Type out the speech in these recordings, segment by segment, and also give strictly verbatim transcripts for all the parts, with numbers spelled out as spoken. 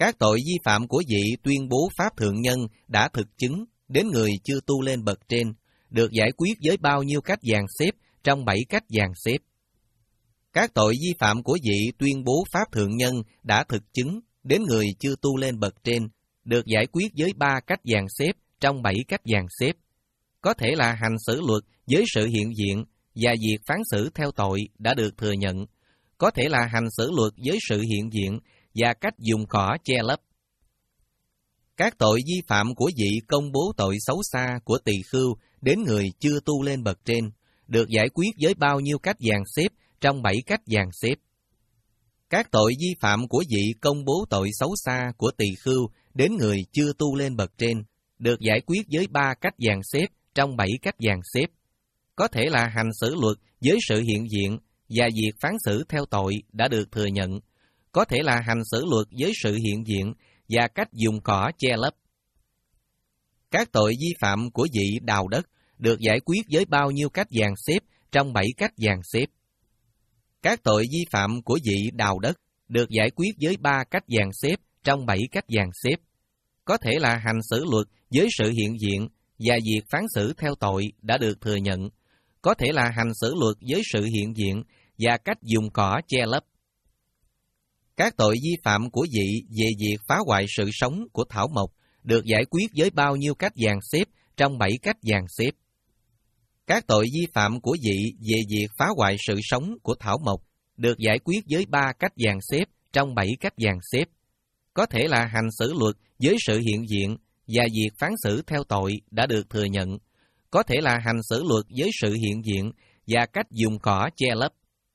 Các tội vi phạm của vị tuyên bố Pháp Thượng Nhân đã thực chứng đến người chưa tu lên bậc trên, được giải quyết với bao nhiêu cách dàn xếp trong bảy cách dàn xếp. Các tội vi phạm của vị tuyên bố Pháp Thượng Nhân đã thực chứng đến người chưa tu lên bậc trên, được giải quyết với ba cách dàn xếp trong bảy cách dàn xếp. Có thể là hành xử luật với sự hiện diện và việc phán xử theo tội đã được thừa nhận. Có thể là hành xử luật với sự hiện diện và cách dùng cỏ che lấp. Các tội vi phạm của vị công bố tội xấu xa của tỳ khưu đến người chưa tu lên bậc trên, được giải quyết với bao nhiêu cách dàn xếp trong bảy cách dàn xếp. Các tội vi phạm của vị công bố tội xấu xa của tỳ khưu đến người chưa tu lên bậc trên, được giải quyết với ba cách dàn xếp trong bảy cách dàn xếp. Có thể là hành xử luật với sự hiện diện và việc phán xử theo tội đã được thừa nhận. Có thể là hành xử luật với sự hiện diện và cách dùng cỏ che lấp. Các tội vi phạm của vị đào đất được giải quyết với bao nhiêu cách dàn xếp trong bảy cách dàn xếp. Các tội vi phạm của vị đào đất được giải quyết với ba cách dàn xếp trong bảy cách dàn xếp. Có thể là hành xử luật với sự hiện diện và việc phán xử theo tội đã được thừa nhận. Có thể là hành xử luật với sự hiện diện và cách dùng cỏ che lấp. Các tội vi phạm của vị về việc phá hoại sự sống của thảo mộc được giải quyết với bao nhiêu cách dàn xếp trong bảy cách dàn xếp. Các tội vi phạm của vị về việc phá hoại sự sống của thảo mộc được giải quyết với ba cách dàn xếp trong bảy cách dàn xếp. Có thể là hành xử luật với sự hiện diện và việc phán xử theo tội đã được thừa nhận. Có thể là hành xử luật với sự hiện diện và cách dùng cỏ che lấp.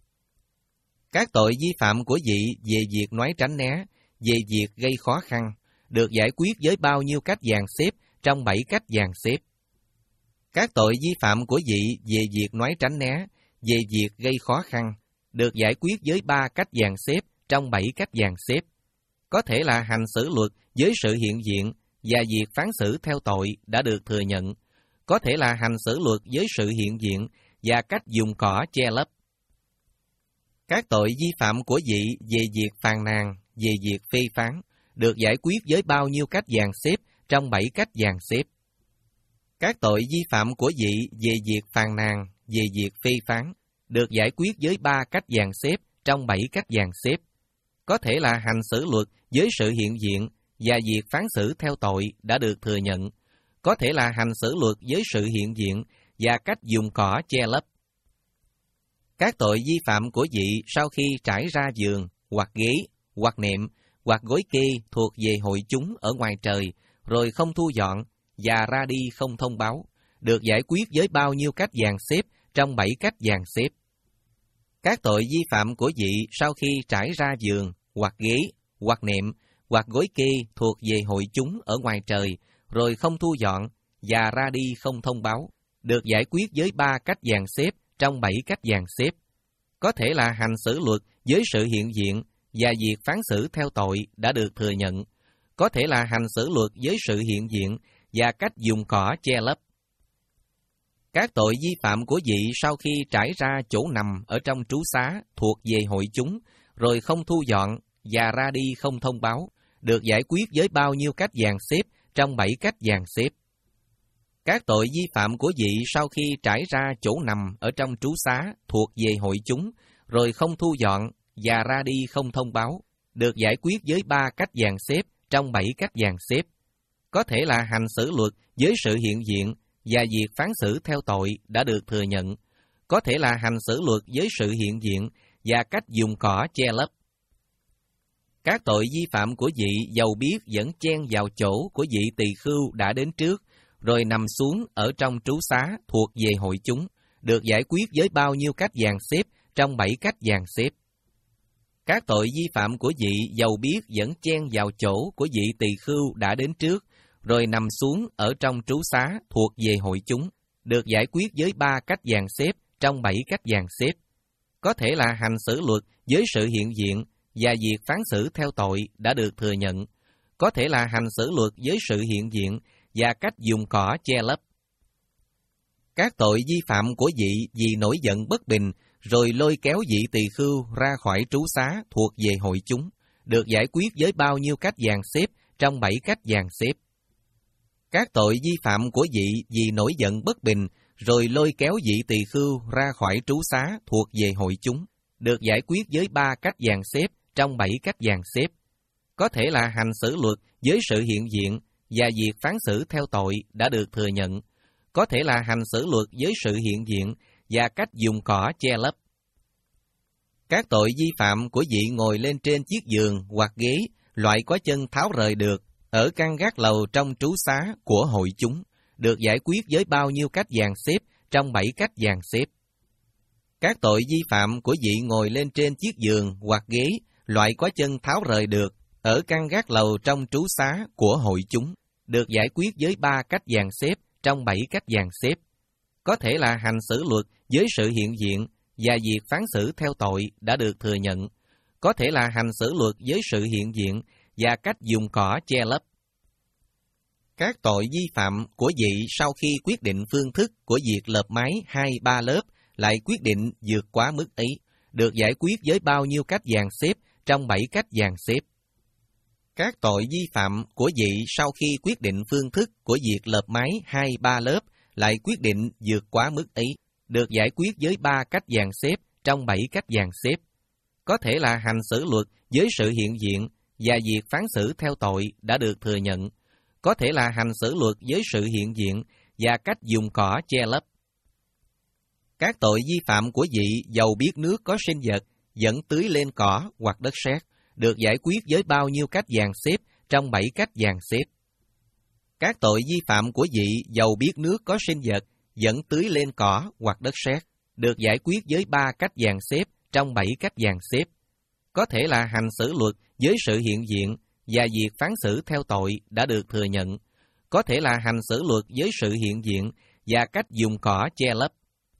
Các tội vi phạm của vị về việc nói tránh né, về việc gây khó khăn, được giải quyết với bao nhiêu cách dàn xếp trong bảy cách dàn xếp. Các tội vi phạm của vị về việc nói tránh né, về việc gây khó khăn, được giải quyết với ba cách dàn xếp trong bảy cách dàn xếp. Có thể là hành xử luật với sự hiện diện và việc phán xử theo tội đã được thừa nhận. Có thể là hành xử luật với sự hiện diện và cách dùng cỏ che lấp. Các tội vi phạm của vị về việc phàn nàn, về việc phê phán, được giải quyết với bao nhiêu cách dàn xếp trong bảy cách dàn xếp. Các tội vi phạm của vị về việc phàn nàn, về việc phê phán, được giải quyết với ba cách dàn xếp trong bảy cách dàn xếp. Có thể là hành xử luật với sự hiện diện và việc phán xử theo tội đã được thừa nhận. Có thể là hành xử luật với sự hiện diện và cách dùng cỏ che lấp. Các tội vi phạm của vị sau khi trải ra giường, hoặc ghế, hoặc nệm, hoặc gối kê thuộc về hội chúng ở ngoài trời, rồi không thu dọn và ra đi không thông báo, được giải quyết với bao nhiêu cách dàn xếp trong bảy cách dàn xếp. Các tội vi phạm của vị sau khi trải ra giường, hoặc ghế, hoặc nệm, hoặc gối kê thuộc về hội chúng ở ngoài trời, rồi không thu dọn và ra đi không thông báo, được giải quyết với ba cách dàn xếp trong bảy cách dàn xếp. Có thể là hành xử luật với sự hiện diện và việc phán xử theo tội đã được thừa nhận. Có thể là hành xử luật với sự hiện diện và cách dùng cỏ che lấp. Các tội vi phạm của vị sau khi trải ra chỗ nằm ở trong trú xá thuộc về hội chúng, rồi không thu dọn và ra đi không thông báo, được giải quyết với bao nhiêu cách dàn xếp trong bảy cách dàn xếp. Các tội vi phạm của vị sau khi trải ra chỗ nằm ở trong trú xá thuộc về hội chúng, rồi không thu dọn và ra đi không thông báo, được giải quyết với ba cách dàn xếp trong bảy cách dàn xếp. Có thể là hành xử luật với sự hiện diện và việc phán xử theo tội đã được thừa nhận. Có thể là hành xử luật với sự hiện diện và cách dùng cỏ che lấp. Các tội vi phạm của vị dầu biết dẫn chen vào chỗ của vị tỳ khưu đã đến trước, rồi nằm xuống ở trong trú xá thuộc về hội chúng, được giải quyết với bao nhiêu cách dàn xếp trong bảy cách dàn xếp. Các tội vi phạm của vị dầu biết dẫn chen vào chỗ của vị tỳ khưu đã đến trước, rồi nằm xuống ở trong trú xá thuộc về hội chúng, được giải quyết với ba cách dàn xếp trong bảy cách dàn xếp. Có thể là hành xử luật với sự hiện diện và việc phán xử theo tội đã được thừa nhận. Có thể là hành xử luật với sự hiện diện và cách dùng cỏ che lấp. Các tội vi phạm của vị vì nổi giận bất bình, rồi lôi kéo vị tỳ khưu ra khỏi trú xá thuộc về hội chúng, được giải quyết với bao nhiêu cách dàn xếp trong bảy cách dàn xếp. Các tội vi phạm của vị vì nổi giận bất bình, rồi lôi kéo vị tỳ khưu ra khỏi trú xá thuộc về hội chúng, được giải quyết với ba cách dàn xếp trong bảy cách dàn xếp. Có thể là hành xử luật với sự hiện diện và việc phán xử theo tội đã được thừa nhận. Có thể là hành xử luật với sự hiện diện và cách dùng cỏ che lấp. Các tội vi phạm của vị ngồi lên trên chiếc giường hoặc ghế, loại có chân tháo rời được, ở căn gác lầu trong trú xá của hội chúng, được giải quyết với bao nhiêu cách dàn xếp trong bảy cách dàn xếp. Các tội vi phạm của vị ngồi lên trên chiếc giường hoặc ghế, loại có chân tháo rời được, ở căn gác lầu trong trú xá của hội chúng, được giải quyết với ba cách dàn xếp trong bảy cách dàn xếp. Có thể là hành xử luật với sự hiện diện và việc phán xử theo tội đã được thừa nhận. Có thể là hành xử luật với sự hiện diện và cách dùng cỏ che lấp. Các tội vi phạm của vị sau khi quyết định phương thức của việc lợp mái hai ba lớp lại quyết định vượt quá mức ấy, được giải quyết với bao nhiêu cách dàn xếp trong bảy cách dàn xếp. Các tội vi phạm của vị sau khi quyết định phương thức của việc lợp mái hai ba lớp lại quyết định vượt quá mức ấy, được giải quyết với ba cách dàn xếp trong bảy cách dàn xếp. Có thể là hành xử luật với sự hiện diện và việc phán xử theo tội đã được thừa nhận. Có thể là hành xử luật với sự hiện diện và cách dùng cỏ che lấp. Các tội vi phạm của vị dầu biết nước có sinh vật dẫn tưới lên cỏ hoặc đất sét, được giải quyết với bao nhiêu cách dàn xếp trong bảy cách dàn xếp. Các tội vi phạm của vị dầu biết nước có sinh vật dẫn tưới lên cỏ hoặc đất sét, được giải quyết với ba cách dàn xếp trong bảy cách dàn xếp. Có thể là hành xử luật với sự hiện diện và việc phán xử theo tội đã được thừa nhận. Có thể là hành xử luật với sự hiện diện và cách dùng cỏ che lấp.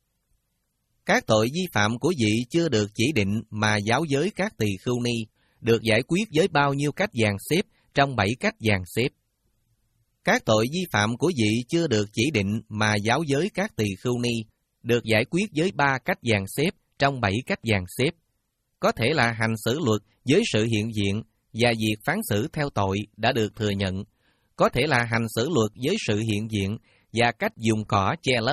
Các tội vi phạm của vị chưa được chỉ định mà giáo giới các tỳ khưu ni, được giải quyết với bao nhiêu cách dàn xếp trong bảy cách dàn xếp. Các tội vi phạm của vị chưa được chỉ định mà giáo giới các tỳ khưu ni, được giải quyết với ba cách dàn xếp trong bảy cách dàn xếp. Có thể là hành xử luật với sự hiện diện và việc phán xử theo tội đã được thừa nhận. Có thể là hành xử luật với sự hiện diện và cách dùng cỏ che lấp.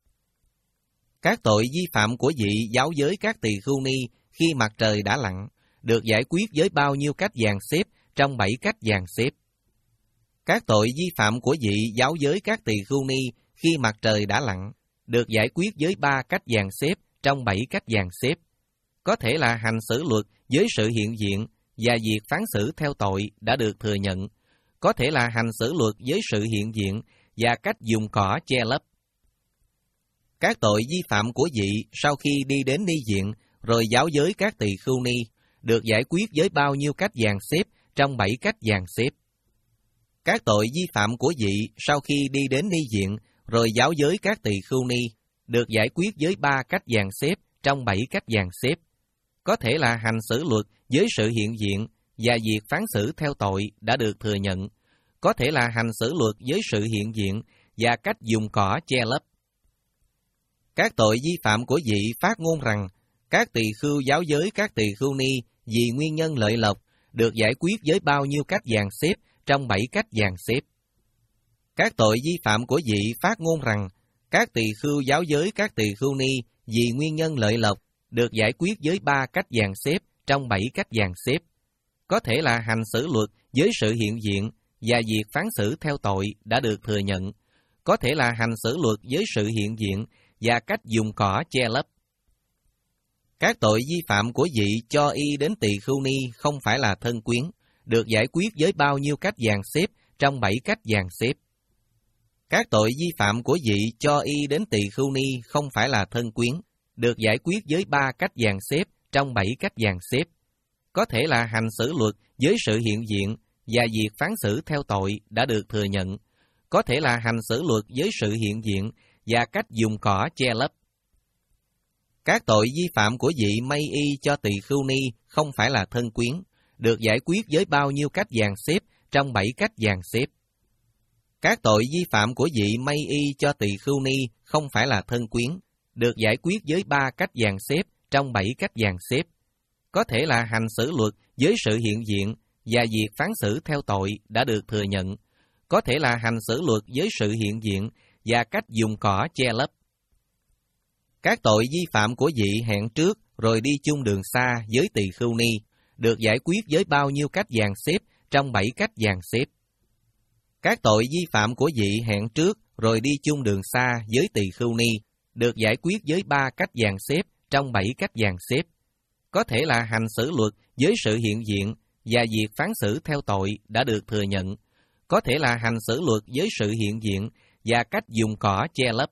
Các tội vi phạm của vị giáo giới các tỳ khưu ni khi mặt trời đã lặn, được giải quyết với bao nhiêu cách dàn xếp trong bảy cách dàn xếp. Các tội vi phạm của vị giáo giới các tỳ khưu ni khi mặt trời đã lặn, được giải quyết với ba cách dàn xếp trong bảy cách dàn xếp. Có thể là hành xử luật với sự hiện diện và việc phán xử theo tội đã được thừa nhận. Có thể là hành xử luật với sự hiện diện và cách dùng cỏ che lấp. Các tội vi phạm của vị sau khi đi đến ni diện rồi giáo giới các tỳ khưu ni, được giải quyết với bao nhiêu cách dàn xếp trong bảy cách dàn xếp. Các tội vi phạm của vị sau khi đi đến ni diện rồi giáo giới các tỳ khưu ni, được giải quyết với ba cách dàn xếp trong bảy cách dàn xếp. Có thể là hành xử luật với sự hiện diện và việc phán xử theo tội đã được thừa nhận. Có thể là hành xử luật với sự hiện diện và cách dùng cỏ che lấp. Các tội vi phạm của vị phát ngôn rằng các tỳ khưu giáo giới các tỳ khưu ni vì nguyên nhân lợi lộc, được giải quyết với bao nhiêu cách dàn xếp trong bảy cách dàn xếp. Các tội vi phạm của vị phát ngôn rằng các tỳ khưu giáo giới các tỳ khưu ni vì nguyên nhân lợi lộc, được giải quyết với ba cách dàn xếp trong bảy cách dàn xếp. Có thể là hành xử luật với sự hiện diện và việc phán xử theo tội đã được thừa nhận. Có thể là hành xử luật với sự hiện diện và cách dùng cỏ che lấp. Các tội vi phạm của vị cho y đến tỳ khưu ni không phải là thân quyến, được giải quyết với bao nhiêu cách dàn xếp trong bảy cách dàn xếp. Các tội vi phạm của vị cho y đến tỳ khưu ni không phải là thân quyến, được giải quyết với ba cách dàn xếp trong bảy cách dàn xếp. Có thể là hành xử luật với sự hiện diện và việc phán xử theo tội đã được thừa nhận. Có thể là hành xử luật với sự hiện diện và cách dùng cỏ che lấp. Các tội vi phạm của vị may y cho tỳ khưu ni không phải là thân quyến, được giải quyết với bao nhiêu cách dàn xếp trong bảy cách dàn xếp. Các tội vi phạm của vị may y cho tỳ khưu ni không phải là thân quyến, được giải quyết với ba cách dàn xếp trong bảy cách dàn xếp. có thể là hành xử luật với sự hiện diện và việc phán xử theo tội đã được thừa nhận, có thể là hành xử luật với sự hiện diện và cách dùng cỏ che lấp. Các tội vi phạm của vị hẹn trước rồi đi chung đường xa với tỳ khưu ni được giải quyết với bao nhiêu cách dàn xếp trong bảy cách dàn xếp. Các tội vi phạm của vị hẹn trước rồi đi chung đường xa với tỳ khưu ni được giải quyết với ba cách dàn xếp trong bảy cách dàn xếp, có thể là hành xử luật với sự hiện diện và việc phán xử theo tội đã được thừa nhận, có thể là hành xử luật với sự hiện diện và cách dùng cỏ che lấp.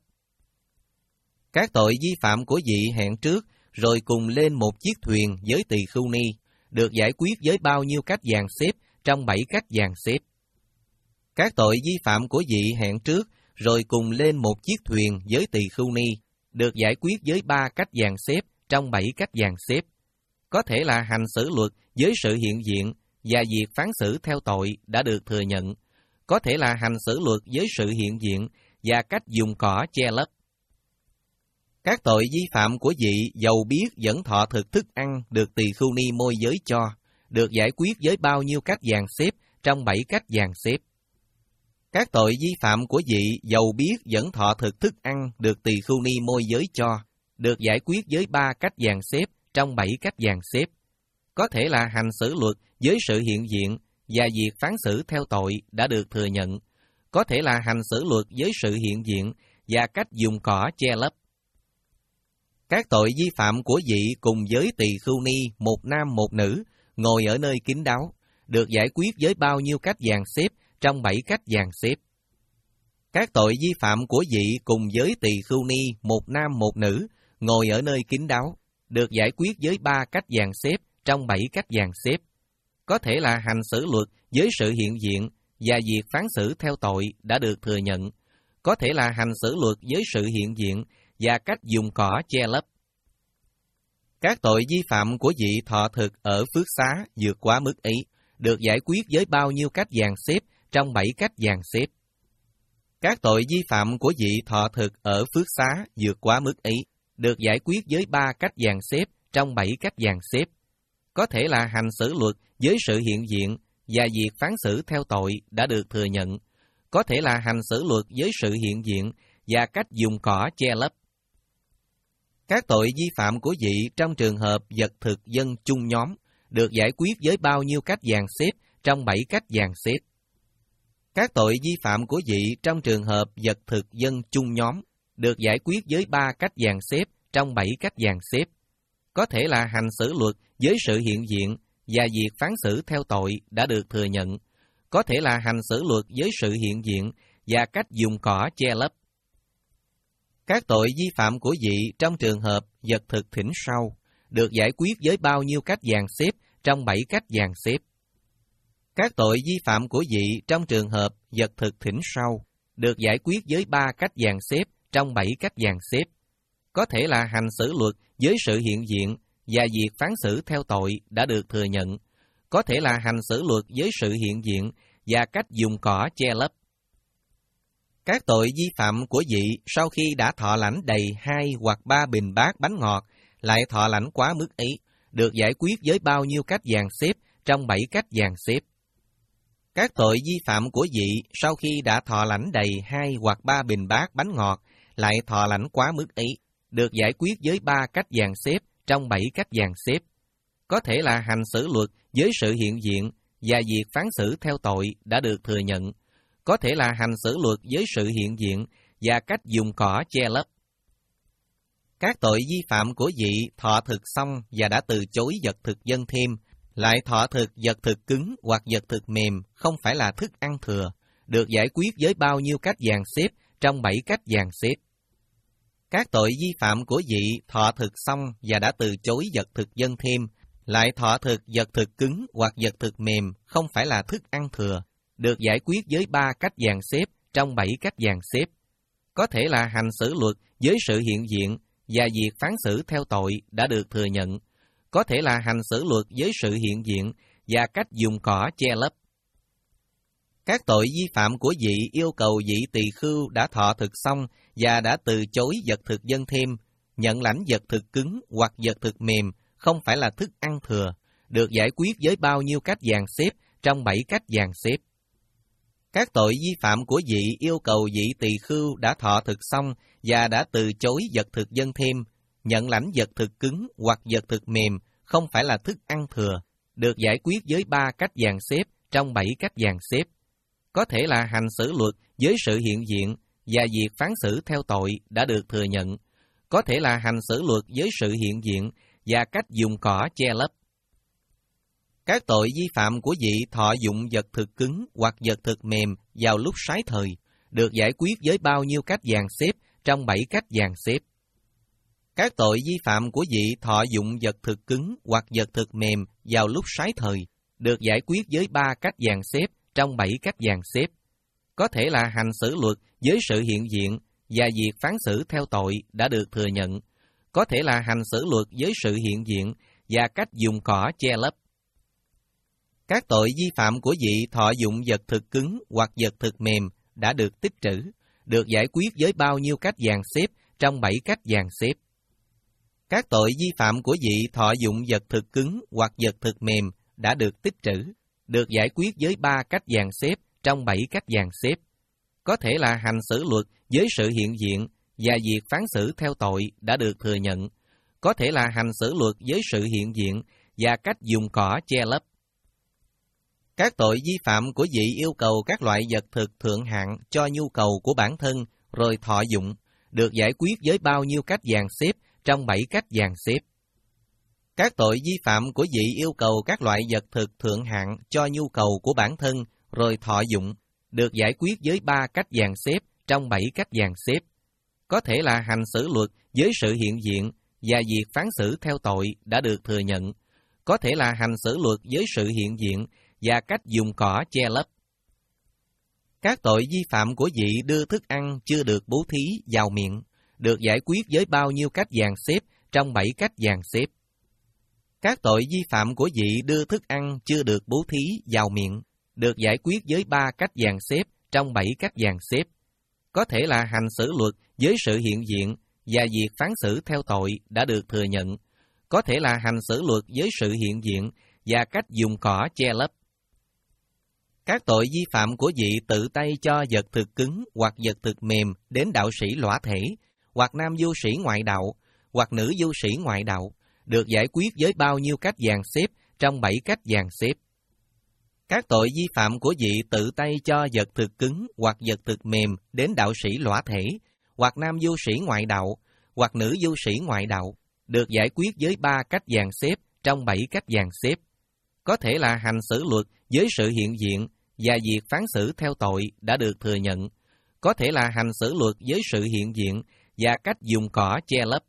Các tội vi phạm của vị hẹn trước rồi cùng lên một chiếc thuyền với tỳ khưu ni được giải quyết với bao nhiêu cách dàn xếp trong bảy cách dàn xếp. Các tội vi phạm của vị hẹn trước rồi cùng lên một chiếc thuyền với tỳ khưu ni được giải quyết với ba cách dàn xếp trong bảy cách dàn xếp, có thể là hành xử luật với sự hiện diện và việc phán xử theo tội đã được thừa nhận, có thể là hành xử luật với sự hiện diện và cách dùng cỏ che lấp. Các tội vi phạm của vị dầu biết vẫn thọ thực thức ăn được tỳ khưu ni môi giới cho, được giải quyết với bao nhiêu cách dàn xếp trong bảy cách dàn xếp. Các tội vi phạm của vị dầu biết vẫn thọ thực thức ăn được tỳ khưu ni môi giới cho, được giải quyết với ba cách dàn xếp trong bảy cách dàn xếp, có thể là hành xử luật với sự hiện diện và việc phán xử theo tội đã được thừa nhận, có thể là hành xử luật với sự hiện diện và cách dùng cỏ che lấp. Các tội vi phạm của vị cùng với tỳ khưu ni một nam một nữ ngồi ở nơi kín đáo, được giải quyết với bao nhiêu cách dàn xếp trong bảy cách dàn xếp. Các tội vi phạm của vị cùng với tỳ khưu ni một nam một nữ ngồi ở nơi kín đáo, được giải quyết với ba cách dàn xếp trong bảy cách dàn xếp, có thể là hành xử luật với sự hiện diện và việc phán xử theo tội đã được thừa nhận, có thể là hành xử luật với sự hiện diện và cách dùng cỏ che lấp. Các tội vi phạm của vị thọ thực ở phước xá vượt quá mức ý, được giải quyết với bao nhiêu cách dàn xếp trong bảy cách dàn xếp. Các tội vi phạm của vị thọ thực ở phước xá vượt quá mức ý, được giải quyết với ba cách dàn xếp trong bảy cách dàn xếp, có thể là hành xử luật với sự hiện diện và việc phán xử theo tội đã được thừa nhận, có thể là hành xử luật với sự hiện diện và cách dùng cỏ che lấp. Các tội vi phạm của vị trong trường hợp vật thực dân chung nhóm được giải quyết với bao nhiêu cách dàn xếp trong bảy cách dàn xếp. Các tội vi phạm của vị trong trường hợp vật thực dân chung nhóm được giải quyết với ba cách dàn xếp trong bảy cách dàn xếp, có thể là hành xử luật với sự hiện diện và việc phán xử theo tội đã được thừa nhận, có thể là hành xử luật với sự hiện diện và cách dùng cỏ che lấp. Các tội vi phạm của vị trong trường hợp vật thực thỉnh sau được giải quyết với bao nhiêu cách dàn xếp trong bảy cách dàn xếp. Các tội vi phạm của vị trong trường hợp vật thực thỉnh sau được giải quyết với ba cách dàn xếp trong bảy cách dàn xếp, có thể là hành xử luật với sự hiện diện và việc phán xử theo tội đã được thừa nhận, có thể là hành xử luật với sự hiện diện và cách dùng cỏ che lấp. Các tội vi phạm của vị sau khi đã thọ lãnh đầy hai hoặc ba bình bát bánh ngọt lại thọ lãnh quá mức ý, được giải quyết với bao nhiêu cách dàn xếp trong bảy cách dàn xếp. Các tội vi phạm của vị sau khi đã thọ lãnh đầy hai hoặc ba bình bát bánh ngọt lại thọ lãnh quá mức ý, được giải quyết với ba cách dàn xếp trong bảy cách dàn xếp, có thể là hành xử luật với sự hiện diện và việc phán xử theo tội đã được thừa nhận, có thể là hành xử luật với sự hiện diện và cách dùng cỏ che lấp. Các tội vi phạm của vị thọ thực xong và đã từ chối vật thực dân thêm, lại thọ thực vật thực cứng hoặc vật thực mềm không phải là thức ăn thừa, được giải quyết với bao nhiêu cách dàn xếp trong bảy cách dàn xếp. Các tội vi phạm của vị thọ thực xong và đã từ chối vật thực dân thêm, lại thọ thực vật thực cứng hoặc vật thực mềm không phải là thức ăn thừa, được giải quyết với ba cách dàn xếp trong bảy cách dàn xếp, có thể là hành xử luật với sự hiện diện và việc phán xử theo tội đã được thừa nhận, có thể là hành xử luật với sự hiện diện và cách dùng cỏ che lấp. Các tội vi phạm của vị yêu cầu vị tỳ khưu đã thọ thực xong và đã từ chối vật thực dân thêm, nhận lãnh vật thực cứng hoặc vật thực mềm không phải là thức ăn thừa, được giải quyết với bao nhiêu cách dàn xếp trong bảy cách dàn xếp. Các tội vi phạm của vị yêu cầu vị tỳ khưu đã thọ thực xong và đã từ chối vật thực dân thêm, nhận lãnh vật thực cứng hoặc vật thực mềm, không phải là thức ăn thừa, được giải quyết với ba cách dàn xếp trong bảy cách dàn xếp. Có thể là hành xử luật với sự hiện diện và việc phán xử theo tội đã được thừa nhận. Có thể là hành xử luật với sự hiện diện và cách dùng cỏ che lấp. Các tội vi phạm của vị thọ dụng vật thực cứng hoặc vật thực mềm vào lúc sái thời, được giải quyết với bao nhiêu cách dàn xếp trong bảy cách dàn xếp. Các tội vi phạm của vị thọ dụng vật thực cứng hoặc vật thực mềm vào lúc sái thời, được giải quyết với ba cách dàn xếp trong bảy cách dàn xếp. Có thể là hành xử luật với sự hiện diện và việc phán xử theo tội đã được thừa nhận. Có thể là hành xử luật với sự hiện diện và cách dùng cỏ che lấp. Các tội vi phạm của vị thọ dụng vật thực cứng hoặc vật thực mềm đã được tích trữ, được giải quyết với bao nhiêu cách dàn xếp trong bảy cách dàn xếp. Các tội vi phạm của vị thọ dụng vật thực cứng hoặc vật thực mềm đã được tích trữ, được giải quyết với ba cách dàn xếp trong bảy cách dàn xếp. Có thể là hành xử luật với sự hiện diện và việc phán xử theo tội đã được thừa nhận. Có thể là hành xử luật với sự hiện diện và cách dùng cỏ che lấp. Các tội vi phạm của vị yêu cầu các loại vật thực thượng hạng cho nhu cầu của bản thân rồi thọ dụng, được giải quyết với bao nhiêu cách dàn xếp trong bảy cách dàn xếp. Các tội vi phạm của vị yêu cầu các loại vật thực thượng hạng cho nhu cầu của bản thân rồi thọ dụng, được giải quyết với ba cách dàn xếp trong bảy cách dàn xếp. Có thể là hành xử luật với sự hiện diện và việc phán xử theo tội đã được thừa nhận. Có thể là hành xử luật với sự hiện diện và cách dùng cỏ che lấp. Các tội vi phạm của vị đưa thức ăn chưa được bố thí vào miệng, được giải quyết với bao nhiêu cách dàn xếp trong bảy cách dàn xếp. Các tội vi phạm của vị đưa thức ăn chưa được bố thí vào miệng, được giải quyết với ba cách dàn xếp trong bảy cách dàn xếp. Có thể là hành xử luật với sự hiện diện và việc phán xử theo tội đã được thừa nhận. Có thể là hành xử luật với sự hiện diện và cách dùng cỏ che lấp. Các tội vi phạm của vị tự tay cho vật thực cứng hoặc vật thực mềm đến đạo sĩ lõa thể, hoặc nam du sĩ ngoại đạo, hoặc nữ du sĩ ngoại đạo, được giải quyết với bao nhiêu cách dàn xếp trong bảy cách dàn xếp. Các tội vi phạm của vị tự tay cho vật thực cứng hoặc vật thực mềm đến đạo sĩ lõa thể, hoặc nam du sĩ ngoại đạo, hoặc nữ du sĩ ngoại đạo, được giải quyết với ba cách dàn xếp trong bảy cách dàn xếp. Có thể là hành xử luật với sự hiện diện và việc phán xử theo tội đã được thừa nhận. Có thể là hành xử luật với sự hiện diện và cách dùng cỏ che lấp.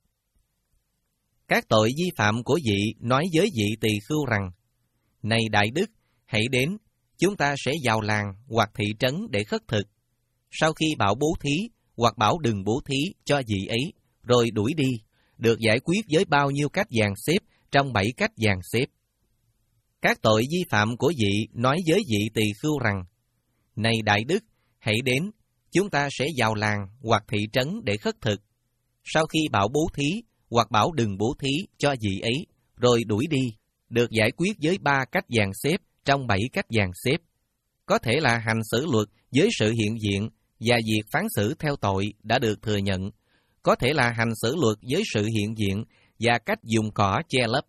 Các tội vi phạm của vị nói với vị tỳ khưu rằng: Này đại đức, hãy đến, chúng ta sẽ vào làng hoặc thị trấn để khất thực. Sau khi bảo bố thí hoặc bảo đừng bố thí cho vị ấy, rồi đuổi đi, được giải quyết với bao nhiêu cách dàn xếp trong bảy cách dàn xếp. Các tội vi phạm của vị nói với vị tỳ khưu rằng: Này đại đức, hãy đến, chúng ta sẽ vào làng hoặc thị trấn để khất thực. Sau khi bảo bố thí hoặc bảo đừng bố thí cho vị ấy, rồi đuổi đi, được giải quyết với ba cách dàn xếp trong bảy cách dàn xếp. Có thể là hành xử luật với sự hiện diện và việc phán xử theo tội đã được thừa nhận. Có thể là hành xử luật với sự hiện diện và cách dùng cỏ che lấp.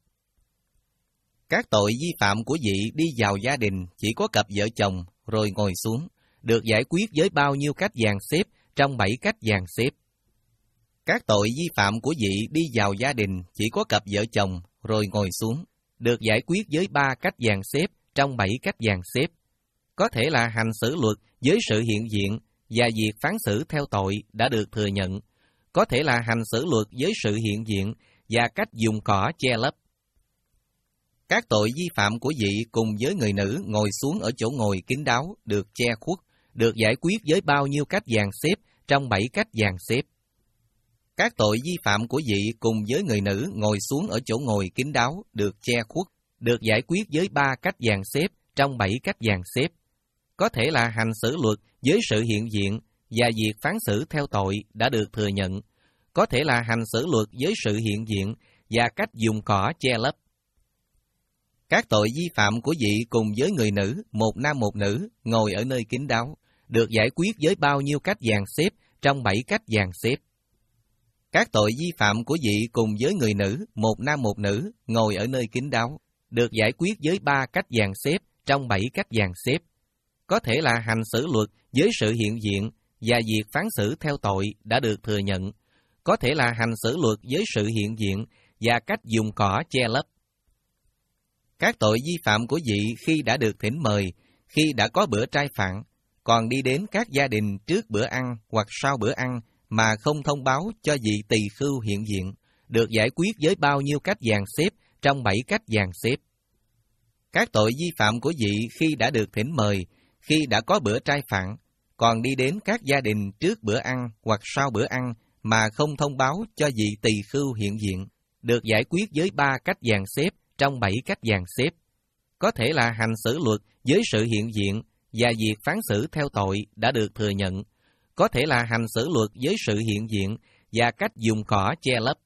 Các tội vi phạm của vị đi vào gia đình chỉ có cặp vợ chồng rồi ngồi xuống, được giải quyết với bao nhiêu cách dàn xếp trong bảy cách dàn xếp. Các tội vi phạm của vị đi vào gia đình chỉ có cặp vợ chồng rồi ngồi xuống, được giải quyết với ba cách dàn xếp trong bảy cách dàn xếp. Có thể là hành xử luật với sự hiện diện và việc phán xử theo tội đã được thừa nhận. Có thể là hành xử luật với sự hiện diện và cách dùng cỏ che lấp. Các tội vi phạm của vị cùng với người nữ ngồi xuống ở chỗ ngồi kín đáo được che khuất, được giải quyết với bao nhiêu cách dàn xếp trong bảy cách dàn xếp. Các tội vi phạm của vị cùng với người nữ ngồi xuống ở chỗ ngồi kín đáo được che khuất, được giải quyết với ba cách dàn xếp trong bảy cách dàn xếp. Có thể là hành xử luật với sự hiện diện và việc phán xử theo tội đã được thừa nhận. Có thể là hành xử luật với sự hiện diện và cách dùng cỏ che lấp. Các tội vi phạm của vị cùng với người nữ, một nam một nữ, ngồi ở nơi kín đáo, được giải quyết với bao nhiêu cách dàn xếp trong bảy cách dàn xếp. Các tội vi phạm của vị cùng với người nữ, một nam một nữ, ngồi ở nơi kín đáo, được giải quyết với ba cách dàn xếp trong bảy cách dàn xếp. Có thể là hành xử luật với sự hiện diện và việc phán xử theo tội đã được thừa nhận. Có thể là hành xử luật với sự hiện diện và cách dùng cỏ che lấp. Các tội vi phạm của vị khi đã được thỉnh mời, khi đã có bữa trai phạn, còn đi đến các gia đình trước bữa ăn hoặc sau bữa ăn mà không thông báo cho vị tỳ khưu hiện diện, được giải quyết với bao nhiêu cách dàn xếp trong bảy cách dàn xếp. Các tội vi phạm của vị khi đã được thỉnh mời, khi đã có bữa trai phạn, còn đi đến các gia đình trước bữa ăn hoặc sau bữa ăn mà không thông báo cho vị tỳ khưu hiện diện, được giải quyết với ba cách dàn xếp trong bảy cách dàn xếp. Có thể là hành xử luật với sự hiện diện và việc phán xử theo tội đã được thừa nhận. Có thể là hành xử luật với sự hiện diện và cách dùng cỏ che lấp.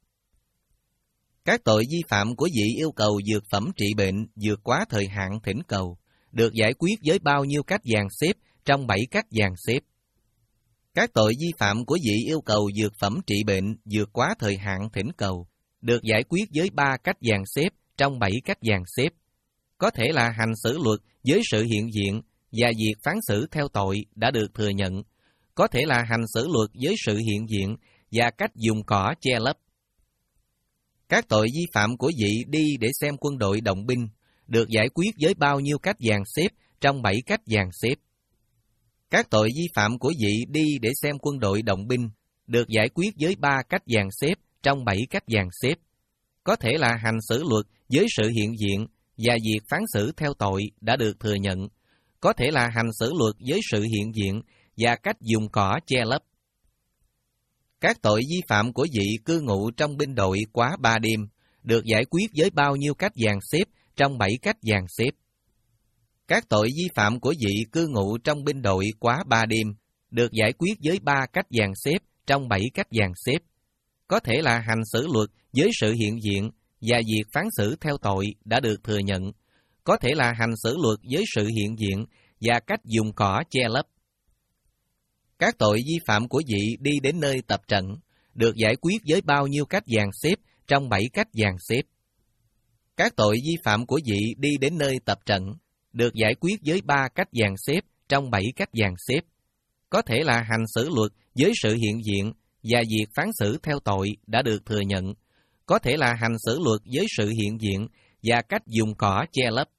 Các tội vi phạm của vị yêu cầu dược phẩm trị bệnh vượt quá thời hạn thỉnh cầu, được giải quyết với bao nhiêu cách dàn xếp trong bảy cách dàn xếp. Các tội vi phạm của vị yêu cầu dược phẩm trị bệnh vượt quá thời hạn thỉnh cầu, được giải quyết với ba cách dàn xếp trong bảy cách dàn xếp. Có thể là hành xử luật với sự hiện diện và việc phán xử theo tội đã được thừa nhận. Có thể là hành xử luật với sự hiện diện và cách dùng cỏ che lấp. Các tội vi phạm của vị đi để xem quân đội động binh, được giải quyết với bao nhiêu cách dàn xếp trong bảy cách dàn xếp. Các tội vi phạm của vị đi để xem quân đội động binh, được giải quyết với ba cách dàn xếp trong bảy cách dàn xếp. Có thể là hành xử luật với sự hiện diện và việc phán xử theo tội đã được thừa nhận. Có thể là hành xử luật với sự hiện diện và cách dùng cỏ che lấp. Các tội vi phạm của vị cư ngụ trong binh đội quá ba đêm, được giải quyết với bao nhiêu cách dàn xếp trong bảy cách dàn xếp. Các tội vi phạm của vị cư ngụ trong binh đội quá ba đêm, được giải quyết với ba cách dàn xếp trong bảy cách dàn xếp. Có thể là hành xử luật với sự hiện diện và việc phán xử theo tội đã được thừa nhận. Có thể là hành xử luật với sự hiện diện và cách dùng cỏ che lấp. Các tội vi phạm của vị đi đến nơi tập trận, được giải quyết với bao nhiêu cách dàn xếp trong bảy cách dàn xếp. Các tội vi phạm của vị đi đến nơi tập trận, được giải quyết với ba cách dàn xếp trong bảy cách dàn xếp. Có thể là hành xử luật với sự hiện diện và việc phán xử theo tội đã được thừa nhận. Có thể là hành xử luật với sự hiện diện và cách dùng cỏ che lấp.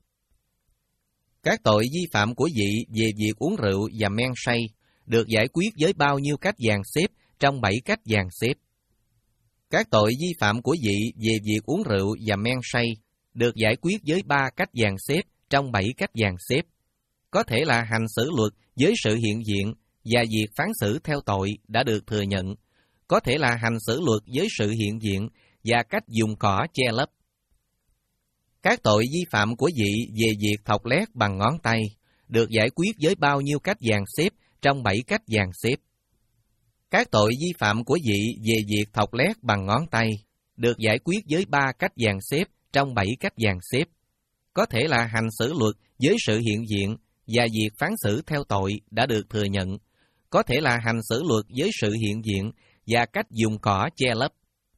Các tội vi phạm của vị về việc uống rượu và men say, được giải quyết với bao nhiêu cách dàn xếp trong bảy cách dàn xếp. Các tội vi phạm của vị về việc uống rượu và men say, được giải quyết với ba cách dàn xếp trong bảy cách dàn xếp. Có thể là hành xử luật với sự hiện diện và việc phán xử theo tội đã được thừa nhận. Có thể là hành xử luật với sự hiện diện và cách dùng cỏ che lấp. Các tội vi phạm của vị về việc thọc lét bằng ngón tay, được giải quyết với bao nhiêu cách dàn xếp trong bảy cách dàn xếp. Các tội vi phạm của vị về việc thọc lét bằng ngón tay, được giải quyết với ba cách dàn xếp trong bảy cách dàn xếp. Có thể là hành xử luật với sự hiện diện và việc phán xử theo tội đã được thừa nhận. Có thể là hành xử luật với sự hiện diện và cách dùng cỏ che lấp.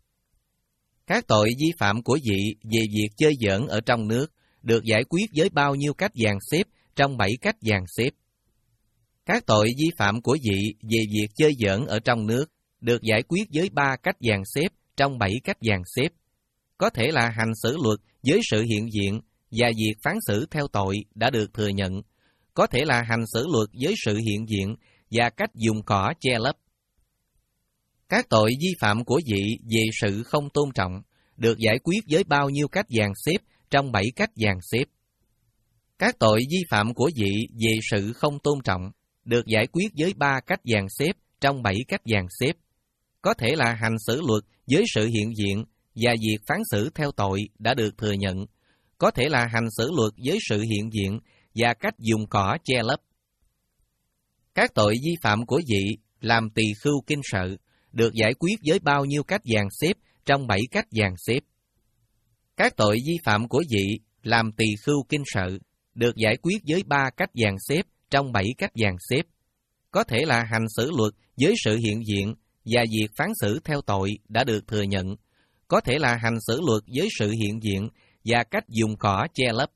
Các tội vi phạm của vị về việc chơi giỡn ở trong nước, được giải quyết với bao nhiêu cách dàn xếp trong bảy cách dàn xếp. Các tội vi phạm của vị về việc chơi giỡn ở trong nước, được giải quyết với ba cách dàn xếp trong bảy cách dàn xếp. Có thể là hành xử luật với sự hiện diện và việc phán xử theo tội đã được thừa nhận. Có thể là hành xử luật với sự hiện diện và cách dùng cỏ che lấp. Các tội vi phạm của vị về sự không tôn trọng, được giải quyết với bao nhiêu cách dàn xếp trong bảy cách dàn xếp. Các tội vi phạm của vị về sự không tôn trọng, được giải quyết với ba cách dàn xếp trong bảy cách dàn xếp. Có thể là hành xử luật với sự hiện diện và việc phán xử theo tội đã được thừa nhận. Có thể là hành xử luật với sự hiện diện và cách dùng cỏ che lấp. Các tội vi phạm của vị làm tỳ khưu kinh sợ, được giải quyết với bao nhiêu cách dàn xếp trong bảy cách dàn xếp. Các tội vi phạm của vị làm tỳ khưu kinh sợ được giải quyết với ba cách dàn xếp trong bảy cách dàn xếp. Có thể là hành xử luật với sự hiện diện và việc phán xử theo tội đã được thừa nhận. Có thể là hành xử luật với sự hiện diện và cách dùng cỏ che lấp.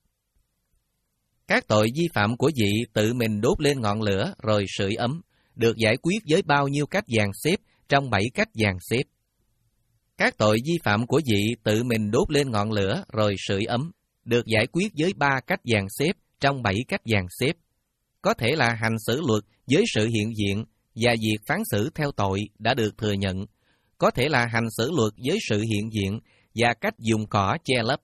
Các tội vi phạm của vị tự mình đốt lên ngọn lửa rồi sưởi ấm được giải quyết với bao nhiêu cách dàn xếp trong bảy cách dàn xếp. Các tội vi phạm của vị tự mình đốt lên ngọn lửa rồi sưởi ấm được giải quyết với ba cách dàn xếp trong bảy cách dàn xếp. Có thể là hành xử luật với sự hiện diện và việc phán xử theo tội đã được thừa nhận. Có thể là hành xử luật với sự hiện diện và cách dùng cỏ che lấp.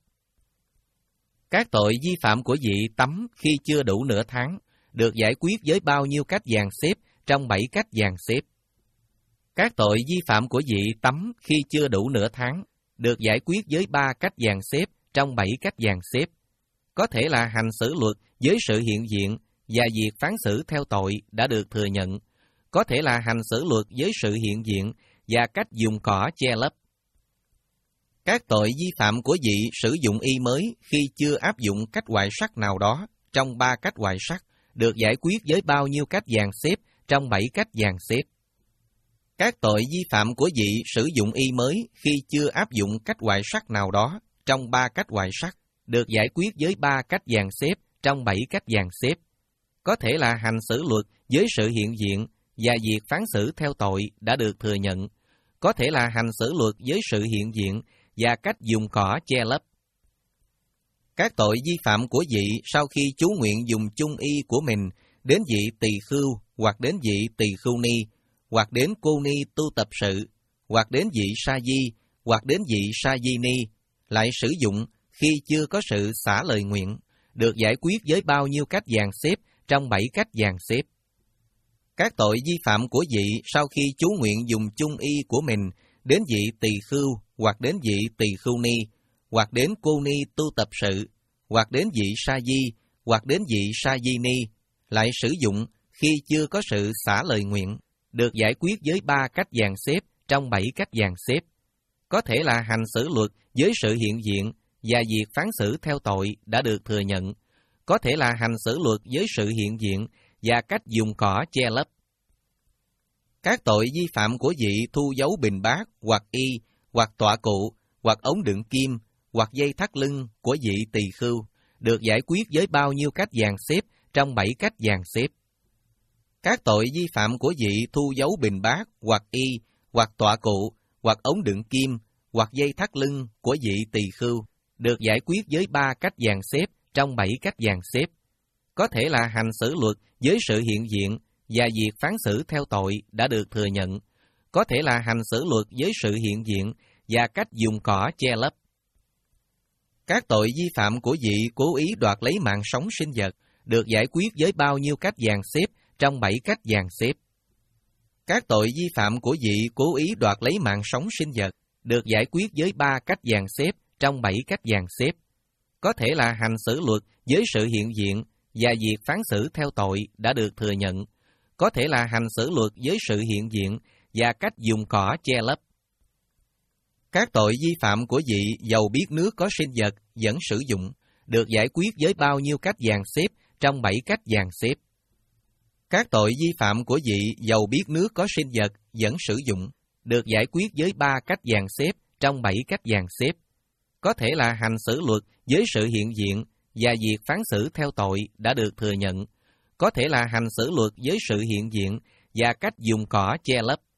Các tội vi phạm của vị tắm khi chưa đủ nửa tháng được giải quyết với bao nhiêu cách dàn xếp trong bảy cách dàn xếp. Các tội vi phạm của vị tắm khi chưa đủ nửa tháng được giải quyết với ba cách dàn xếp trong bảy cách dàn xếp. Có thể là hành xử luật với sự hiện diện và việc phán xử theo tội đã được thừa nhận. Có thể là hành xử luật với sự hiện diện và cách dùng cỏ che lấp. Các tội vi phạm của vị sử dụng y mới khi chưa áp dụng cách hoại sắc nào đó trong ba cách hoại sắc được giải quyết với bao nhiêu cách dàn xếp trong bảy cách dàn xếp. Các tội vi phạm của vị sử dụng y mới khi chưa áp dụng cách hoại sắc nào đó trong ba cách hoại sắc được giải quyết với ba cách dàn xếp trong bảy cách dàn xếp. Có thể là hành xử luật với sự hiện diện và việc phán xử theo tội đã được thừa nhận. Có thể là hành xử luật với sự hiện diện và cách dùng cỏ che lấp. Các tội vi phạm của vị sau khi chú nguyện dùng chung y của mình đến vị tỳ khưu hoặc đến vị tỳ khưu ni, hoặc đến cô ni tu tập sự, hoặc đến vị sa di, hoặc đến vị sa di ni, lại sử dụng khi chưa có sự xả lời nguyện, được giải quyết với bao nhiêu cách dàn xếp trong bảy cách dàn xếp. Các tội vi phạm của vị sau khi chú nguyện dùng chung y của mình đến vị tỳ khưu, hoặc đến vị tỳ khưu ni, hoặc đến cô ni tu tập sự, hoặc đến vị sa di, hoặc đến vị sa di ni, lại sử dụng khi chưa có sự xả lời nguyện, được giải quyết với ba cách dàn xếp trong bảy cách dàn xếp. Có thể là hành xử luật với sự hiện diện và việc phán xử theo tội đã được thừa nhận. Có thể là hành xử luật với sự hiện diện và cách dùng cỏ che lấp. Các tội vi phạm của vị thu dấu bình bát, hoặc y, hoặc tọa cụ, hoặc ống đựng kim, hoặc dây thắt lưng của vị tỳ khưu, được giải quyết với bao nhiêu cách dàn xếp trong bảy cách dàn xếp. Các tội vi phạm của vị thu dấu bình bát, hoặc y, hoặc tọa cụ, hoặc ống đựng kim, hoặc dây thắt lưng của vị tỳ khưu, được giải quyết với ba cách dàn xếp trong bảy cách dàn xếp. Có thể là hành xử luật với sự hiện diện và việc phán xử theo tội đã được thừa nhận. Có thể là hành xử luật với sự hiện diện và cách dùng cỏ che lấp. Các tội vi phạm của vị cố ý đoạt lấy mạng sống sinh vật được giải quyết với bao nhiêu cách dàn xếp trong bảy cách dàn xếp. Các tội vi phạm của vị cố ý đoạt lấy mạng sống sinh vật được giải quyết với ba cách dàn xếp trong bảy cách dàn xếp. Có thể là hành xử luật với sự hiện diện và việc phán xử theo tội đã được thừa nhận. Có thể là hành xử luật với sự hiện diện và cách dùng cỏ che lấp. Các tội vi phạm của vị dầu biết nước có sinh vật vẫn sử dụng được giải quyết với bao nhiêu cách dàn xếp trong bảy cách dàn xếp. Các tội vi phạm của vị dầu biết nước có sinh vật vẫn sử dụng được giải quyết với ba cách dàn xếp trong bảy cách dàn xếp. Có thể là hành xử luật với sự hiện diện và việc phán xử theo tội đã được thừa nhận. Có thể là hành xử luật với sự hiện diện và cách dùng cỏ che lấp.